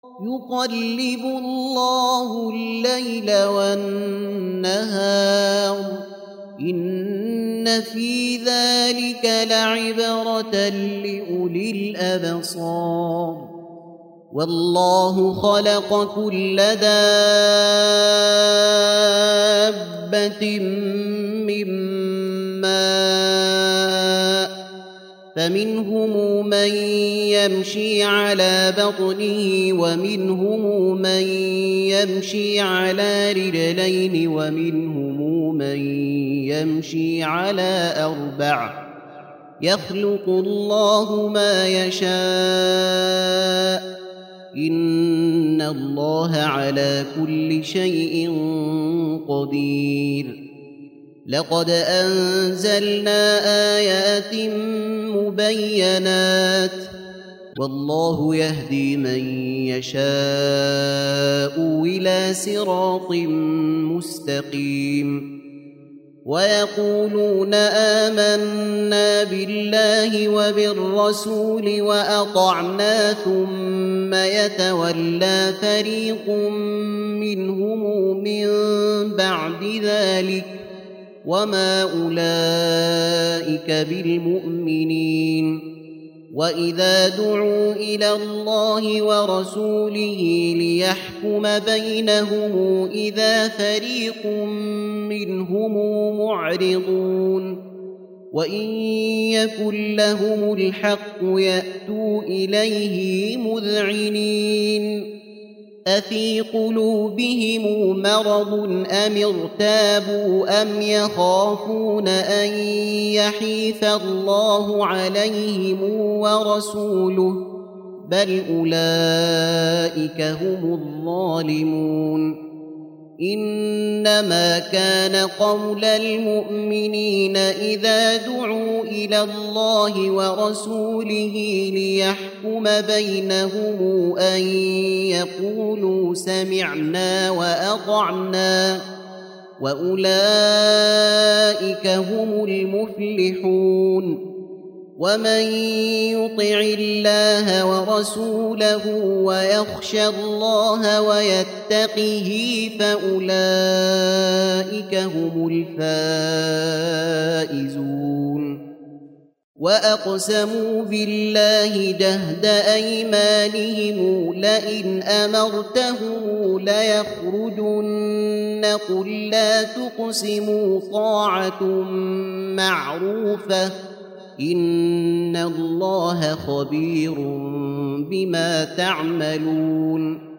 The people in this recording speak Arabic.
يقلب الله الليل والنهار إن في ذلك لعبرة لأولي الأبصار والله خلق كل دابة من ماء فمنهم من يمشي على بطنه ومنهم من يمشي على رجلين ومنهم من يمشي على أربع يخلق الله ما يشاء إن الله على كل شيء قدير لقد أنزلنا آيات مبينات والله يهدي من يشاء إلى صراط مستقيم ويقولون آمنا بالله وبالرسول وأطعنا ثم يتولى فريق منهم من بعد ذلك وما أولئك بالمؤمنين وإذا دعوا إلى الله ورسوله ليحكم بينهم إذا فريق منهم معرضون وإن يكن لهم الحق يأتوا إليه مذعنين أفي قلوبهم مرض أم ارتابوا أم يخافون أن يحيف الله عليهم ورسوله بل أولئك هم الظالمون إنما كان قول المؤمنين إذا دعوا إلى الله ورسوله ليحكم بينهم أن يقولوا سمعنا وأطعنا وأولئك هم المفلحون ومن يطع الله ورسوله ويخشى الله ويتقه فأولئك هم الفائزون وأقسموا بالله جهد أيمانهم لئن أمرتهم ليخرجن قل لا تقسموا طاعة معروفة إن الله خبير بما تعملون